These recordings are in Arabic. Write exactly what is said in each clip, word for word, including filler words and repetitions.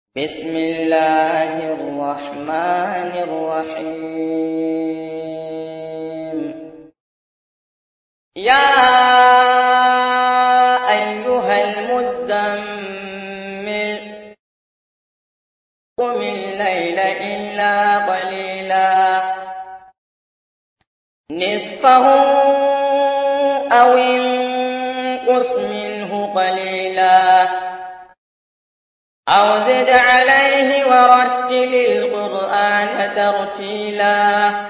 بسم الله الرحمن الرحيم. يا أيها المزمل قم الليل إلا قليلا نصفه أو انقص منه قليلا أو زد عليه ورتل القرآن ترتيلا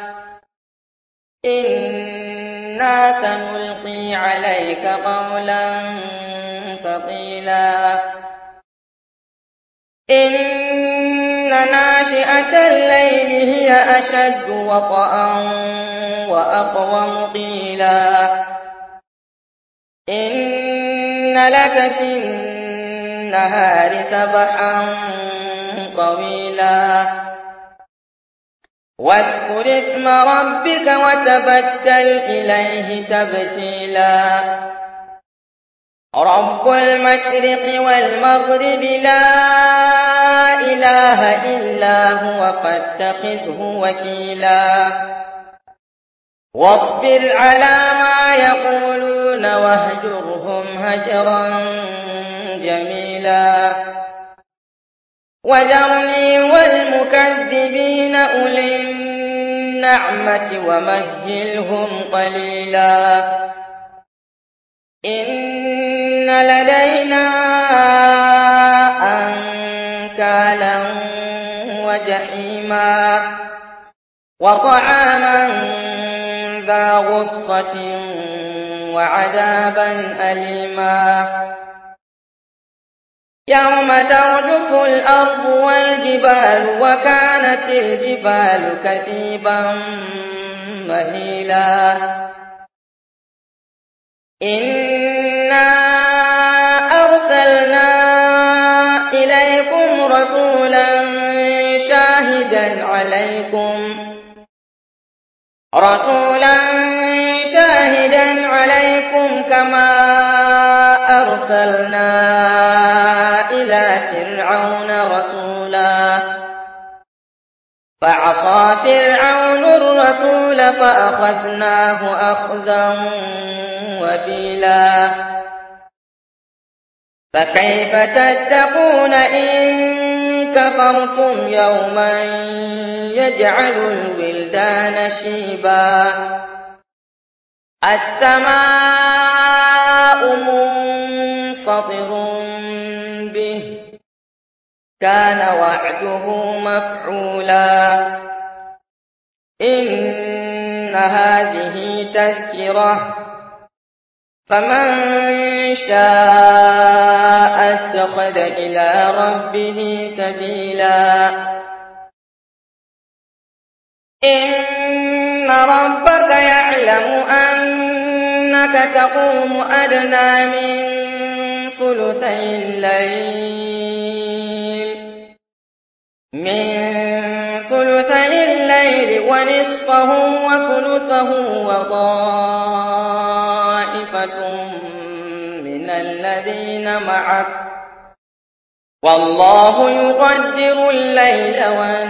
إنا سنلقي عليك قولا ثقيلا إن ناشئة الليل هي أشد وطئا وأقوم قيلا إن لك في النهار سبحا طويلا واذكر اسم ربك وتبتل إليه تبتيلا رب المشرق والمغرب لا إله إلا هو فاتخذه وكيلا واصبر على ما يقولون واهجرهم هجرا جميلا وذرني والمكذبين أولي النعمة ومهلهم قليلا إن لدينا أنكالا وجحيما وطعاما ذا غصة وعذابا أليما يوم ترجف الأرض والجبال وكانت الجبال كثيبا مهيلا إنا أرسلنا إليكم رسولا شاهدا عليكم رسولا شاهدا عليكم كما أرسلنا إلى فرعون رسولا فعصى فرعون الرسول فأخذناه أخذا وبيلا فكيف تتقون إن كفرتم يوما يجعل الولدان شيبا السماء منفطر به كان وعده مفعولا إن هذه تذكرة فمن شاء اتخذ إلى ربه سبيلا إن ربك يعلم أنك تقوم أدنى من ثلثي الليل من ثلثي الليل ونصفه وثلثه وطائفة من الذين معك والله يقدر الليل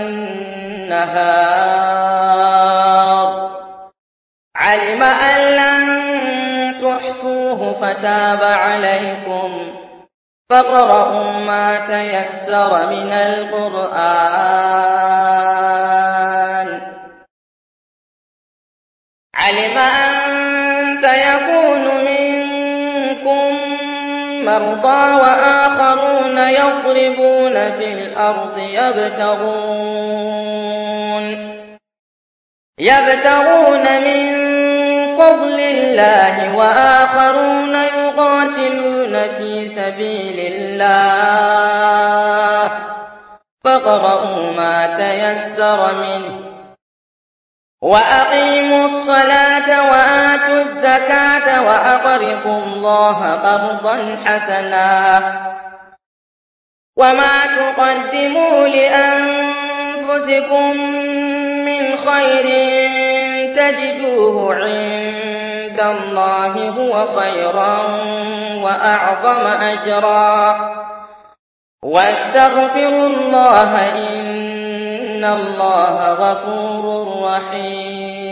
والنهار علم أن لن تحصوه فتاب عليكم فاقرؤوا ما تيسر من القرآن علم أن سيكون منكم مرضى وآخرون يضربون في الأرض يبتغون يبتغون من فضل الله وآخرون يقاتلون في سبيل الله فاقرؤوا ما تيسر منه وأقيموا الصلاة وآتوا الزكاة وأقرضوا الله قرضا حسنا وما تقدموا لأنفسكم من خير تجدوه عند الله هو خيرا وأعظم أجرا واستغفروا الله إن الله غفور رحيم